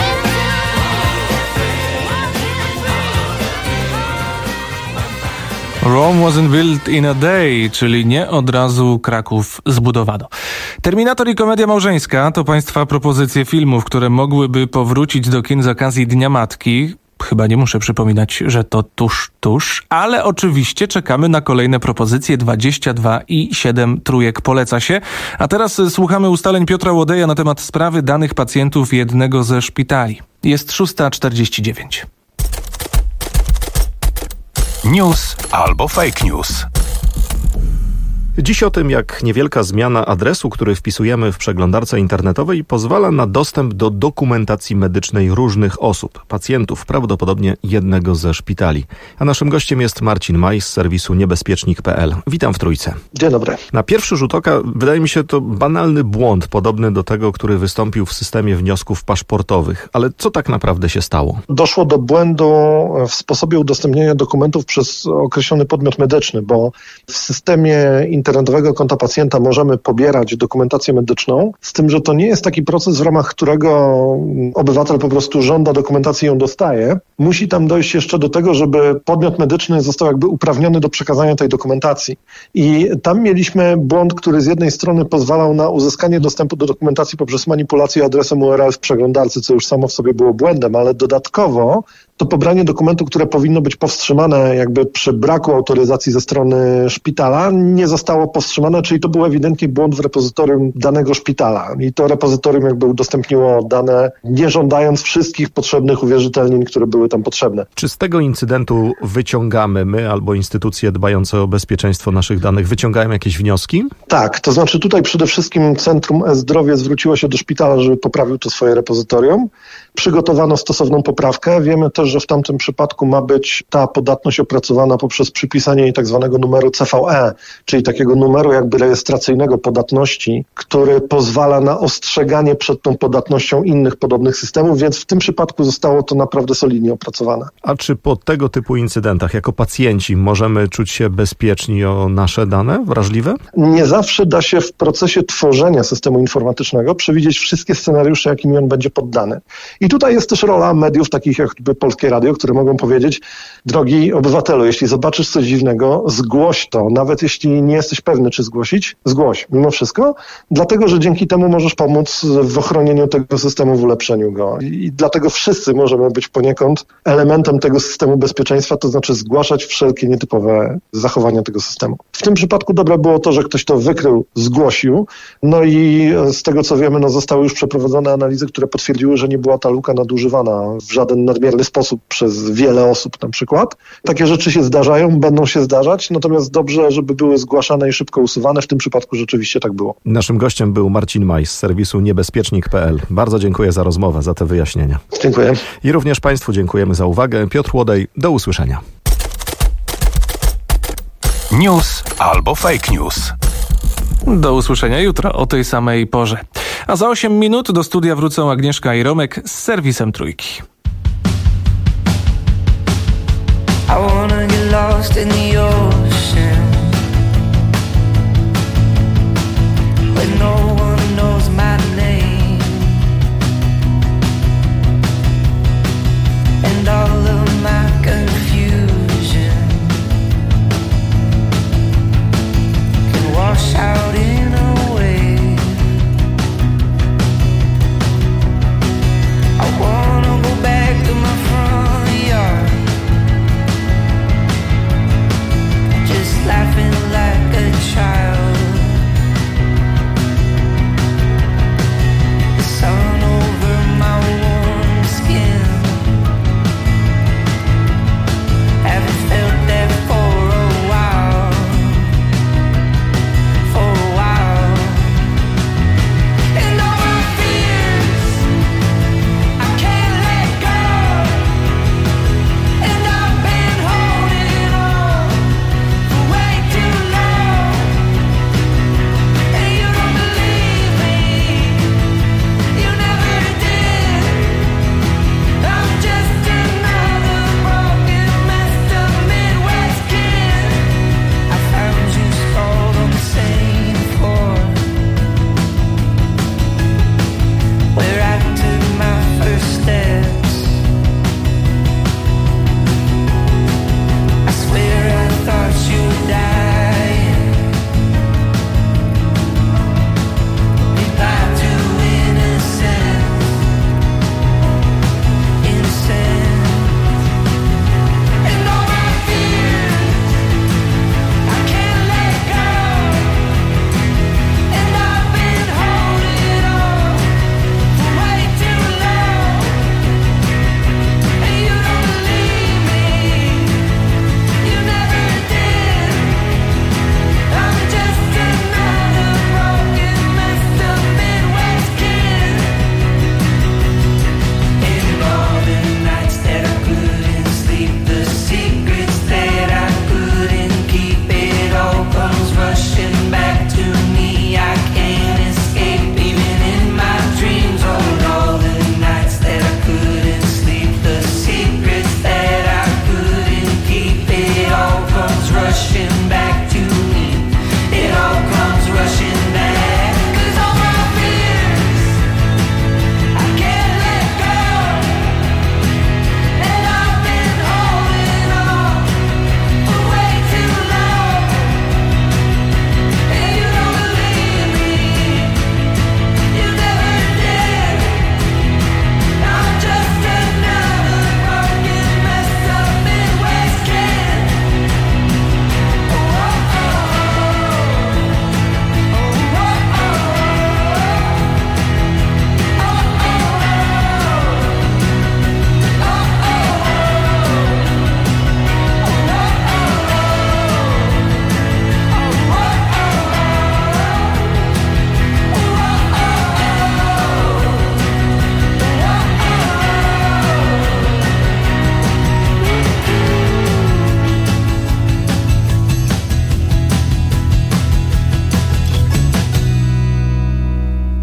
Rome wasn't built in a day, czyli nie od razu Kraków zbudowano. Terminator i komedia małżeńska to państwa propozycje filmów, które mogłyby powrócić do kin z okazji Dnia Matki. Chyba nie muszę przypominać, że to tuż, tuż, ale oczywiście czekamy na kolejne propozycje. Dwadzieścia dwa i siedem trójek poleca się. A teraz słuchamy ustaleń Piotra Łodeja na temat sprawy danych pacjentów jednego ze szpitali. Jest szósta czterdzieści dziewięć. News albo fake news. Dziś o tym, jak niewielka zmiana adresu, który wpisujemy w przeglądarce internetowej, pozwala na dostęp do dokumentacji medycznej różnych osób, pacjentów, prawdopodobnie jednego ze szpitali. A naszym gościem jest Marcin Maj z serwisu niebezpiecznik kropka p l. Witam w Trójce. Dzień dobry. Na pierwszy rzut oka wydaje mi się to banalny błąd, podobny do tego, który wystąpił w systemie wniosków paszportowych. Ale co tak naprawdę się stało? Doszło do błędu w sposobie udostępnienia dokumentów przez określony podmiot medyczny, bo w systemie internetowym internetowego konta pacjenta możemy pobierać dokumentację medyczną, z tym, że to nie jest taki proces, w ramach którego obywatel po prostu żąda dokumentacji i ją dostaje. Musi tam dojść jeszcze do tego, żeby podmiot medyczny został jakby uprawniony do przekazania tej dokumentacji. I tam mieliśmy błąd, który z jednej strony pozwalał na uzyskanie dostępu do dokumentacji poprzez manipulację adresem U R L w przeglądarce, co już samo w sobie było błędem, ale dodatkowo to pobranie dokumentu, które powinno być powstrzymane jakby przy braku autoryzacji ze strony szpitala, nie zostało powstrzymane, czyli to był ewidentnie błąd w repozytorium danego szpitala. I to repozytorium jakby udostępniło dane, nie żądając wszystkich potrzebnych uwierzytelnień, które były tam potrzebne. Czy z tego incydentu wyciągamy my albo instytucje dbające o bezpieczeństwo naszych danych, wyciągają jakieś wnioski? Tak, to znaczy tutaj przede wszystkim Centrum E-Zdrowie zwróciło się do szpitala, żeby poprawił to swoje repozytorium. Przygotowano stosowną poprawkę. Wiemy też, że w tamtym przypadku ma być ta podatność opracowana poprzez przypisanie jej tak zwanego numeru C V E, czyli takiego numeru jakby rejestracyjnego podatności, który pozwala na ostrzeganie przed tą podatnością innych podobnych systemów, więc w tym przypadku zostało to naprawdę solidnie opracowane. A czy po tego typu incydentach jako pacjenci możemy czuć się bezpieczni o nasze dane wrażliwe? Nie zawsze da się w procesie tworzenia systemu informatycznego przewidzieć wszystkie scenariusze, jakimi on będzie poddany. I tutaj jest też rola mediów takich jak Polskie Radio, które mogą powiedzieć: drogi obywatelu, jeśli zobaczysz coś dziwnego, zgłoś to. Nawet jeśli nie jesteś pewny, czy zgłosić, zgłoś mimo wszystko, dlatego, że dzięki temu możesz pomóc w ochronieniu tego systemu, w ulepszeniu go. I dlatego wszyscy możemy być poniekąd elementem tego systemu bezpieczeństwa, to znaczy zgłaszać wszelkie nietypowe zachowania tego systemu. W tym przypadku dobre było to, że ktoś to wykrył, zgłosił, no i z tego co wiemy, no zostały już przeprowadzone analizy, które potwierdziły, że nie była ta luka nadużywana w żaden nadmierny sposób przez wiele osób na przykład. Takie rzeczy się zdarzają, będą się zdarzać, natomiast dobrze, żeby były zgłaszane i szybko usuwane. W tym przypadku rzeczywiście tak było. Naszym gościem był Marcin Maj z serwisu niebezpiecznik kropka p l. Bardzo dziękuję za rozmowę, za te wyjaśnienia. Dziękuję. I również Państwu dziękujemy za uwagę. Piotr Łodej, do usłyszenia. News albo fake news. Do usłyszenia jutro o tej samej porze. A za osiem minut do studia wrócą Agnieszka i Romek z serwisem Trójki. I wanna get lost in the ocean where no one knows my name and all of my confusion can wash out in a wave. I wanna go back to my front yard, just like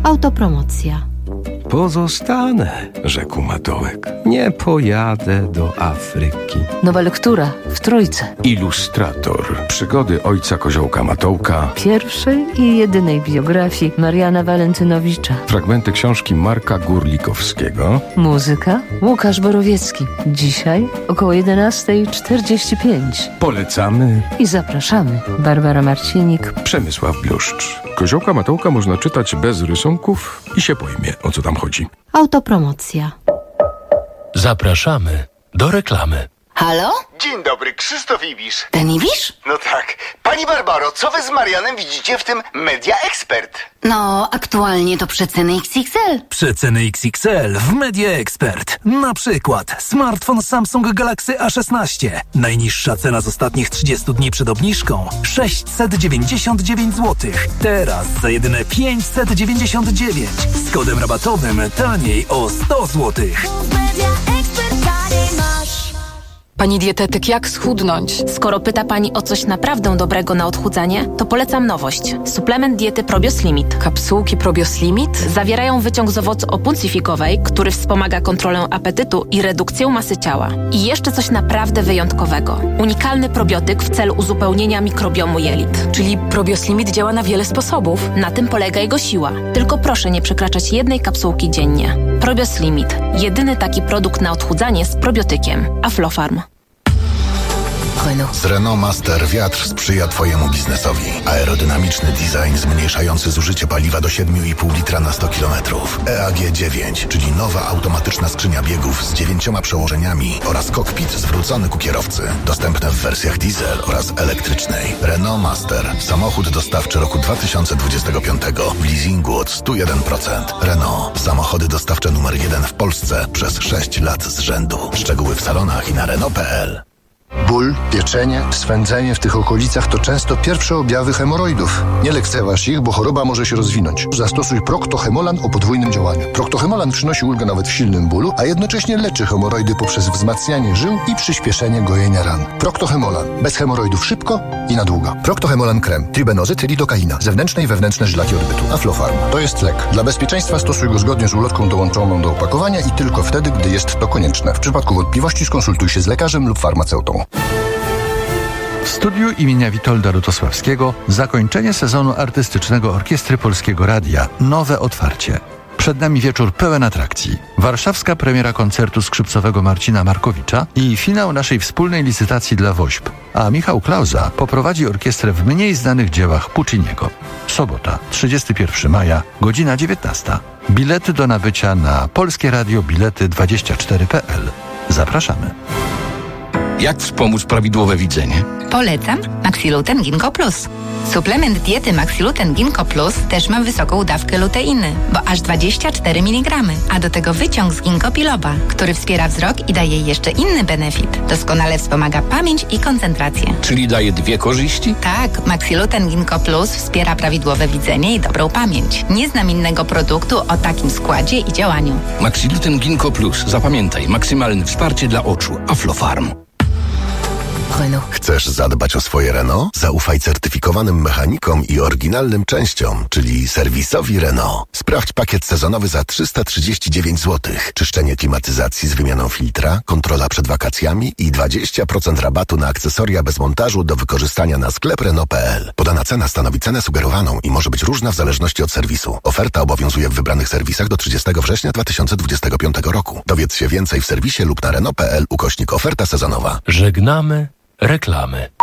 Autopromocja. Pozostanę, rzekł Matołek. Nie pojadę do Afryki. Nowa lektura w Trójce. Ilustrator. Przygody ojca Koziołka Matołka. Pierwszej i jedynej biografii Mariana Walentynowicza. Fragmenty książki Marka Górlikowskiego. Muzyka Łukasz Borowiecki. Dzisiaj około jedenasta czterdzieści pięć. Polecamy I zapraszamy. Barbara Marcinik. Przemysław Bluszcz. Koziołka Matołka można czytać bez rysunków i się pojmie, o co tam chodzi. Autopromocja. Zapraszamy do reklamy. Halo? Dzień dobry, Krzysztof Ibisz. Ten Ibisz? No tak. Pani Barbaro, co wy z Marianem widzicie w tym Media Expert? No, aktualnie to przeceny X X L. Przeceny X X L w Media Expert. Na przykład smartfon Samsung Galaxy A szesnaście. Najniższa cena z ostatnich trzydziestu dni przed obniżką sześćset dziewięćdziesiąt dziewięć złotych. Teraz za jedyne pięćset dziewięćdziesiąt dziewięć. Z kodem rabatowym taniej o sto złotych. Pani dietetyk, jak schudnąć? Skoro pyta Pani o coś naprawdę dobrego na odchudzanie, to polecam nowość. Suplement diety Probios Limit. Kapsułki Probios Limit? Zawierają wyciąg z owocu opuncyfikowej, który wspomaga kontrolę apetytu i redukcję masy ciała. I jeszcze coś naprawdę wyjątkowego. Unikalny probiotyk w celu uzupełnienia mikrobiomu jelit. Czyli Probios Limit działa na wiele sposobów. Na tym polega jego siła. Tylko proszę nie przekraczać jednej kapsułki dziennie. Probios Limit. Jedyny taki produkt na odchudzanie z probiotykiem. Aflofarm. Z Renault Master wiatr sprzyja Twojemu biznesowi. Aerodynamiczny design zmniejszający zużycie paliwa do siedem i pół litra na sto kilometrów. E A G dziewięć, czyli nowa automatyczna skrzynia biegów z dziewięcioma przełożeniami oraz kokpit zwrócony ku kierowcy. Dostępne w wersjach diesel oraz elektrycznej. Renault Master. Samochód dostawczy roku dwa tysiące dwudziestego piątego w leasingu od sto jeden procent. Renault. Samochody dostawcze numer jeden w Polsce przez sześć lat z rzędu. Szczegóły w salonach i na Renault kropka p l. Ból, pieczenie, swędzenie w tych okolicach to często pierwsze objawy hemoroidów. Nie lekceważ ich, bo choroba może się rozwinąć. Zastosuj Procto-Hemolan o podwójnym działaniu. Procto-Hemolan przynosi ulgę nawet w silnym bólu, a jednocześnie leczy hemoroidy poprzez wzmacnianie żył i przyspieszenie gojenia ran. Procto-Hemolan. Bez hemoroidów szybko i na długo. Procto-Hemolan krem. Tribenozyt, lidokaina. Zewnętrzne i wewnętrzne żylaki odbytu. Aflofarm. To jest lek. Dla bezpieczeństwa stosuj go zgodnie z ulotką dołączoną do opakowania i tylko wtedy, gdy jest to konieczne. W przypadku wątpliwości skonsultuj się z lekarzem lub farmaceutą. W studiu imienia Witolda Lutosławskiego zakończenie sezonu artystycznego Orkiestry Polskiego Radia. Nowe otwarcie. Przed nami wieczór pełen atrakcji. Warszawska premiera koncertu skrzypcowego Marcina Markowicza i finał naszej wspólnej licytacji dla WOŚP. A Michał Klauza poprowadzi orkiestrę w mniej znanych dziełach Pucciniego. Sobota, trzydziestego pierwszego maja, godzina dziewiętnasta. Bilety do nabycia na Polskie Radio Bilety dwadzieścia cztery kropka p l. Zapraszamy. Jak wspomóc prawidłowe widzenie? Polecam Maxiluten Ginkgo Plus. Suplement diety Maxiluten Ginkgo Plus też ma wysoką dawkę luteiny, bo aż dwadzieścia cztery miligramy, a do tego wyciąg z ginkgo biloba, który wspiera wzrok i daje jeszcze inny benefit. Doskonale wspomaga pamięć i koncentrację. Czyli daje dwie korzyści? Tak, Maxiluten Ginkgo Plus wspiera prawidłowe widzenie i dobrą pamięć. Nie znam innego produktu o takim składzie i działaniu. Maxiluten Ginkgo Plus. Zapamiętaj, maksymalne wsparcie dla oczu. Aflofarm. Renault. Chcesz zadbać o swoje Renault? Zaufaj certyfikowanym mechanikom i oryginalnym częściom, czyli serwisowi Renault. Sprawdź pakiet sezonowy za trzysta trzydzieści dziewięć złotych. Czyszczenie klimatyzacji z wymianą filtra, kontrola przed wakacjami i dwadzieścia procent rabatu na akcesoria bez montażu do wykorzystania na sklep Renault kropka p l. Podana cena stanowi cenę sugerowaną i może być różna w zależności od serwisu. Oferta obowiązuje w wybranych serwisach do trzydziestego września dwa tysiące dwudziestego piątego roku. Dowiedz się więcej w serwisie lub na Renault kropka p l ukośnik oferta sezonowa. Żegnamy reklamy.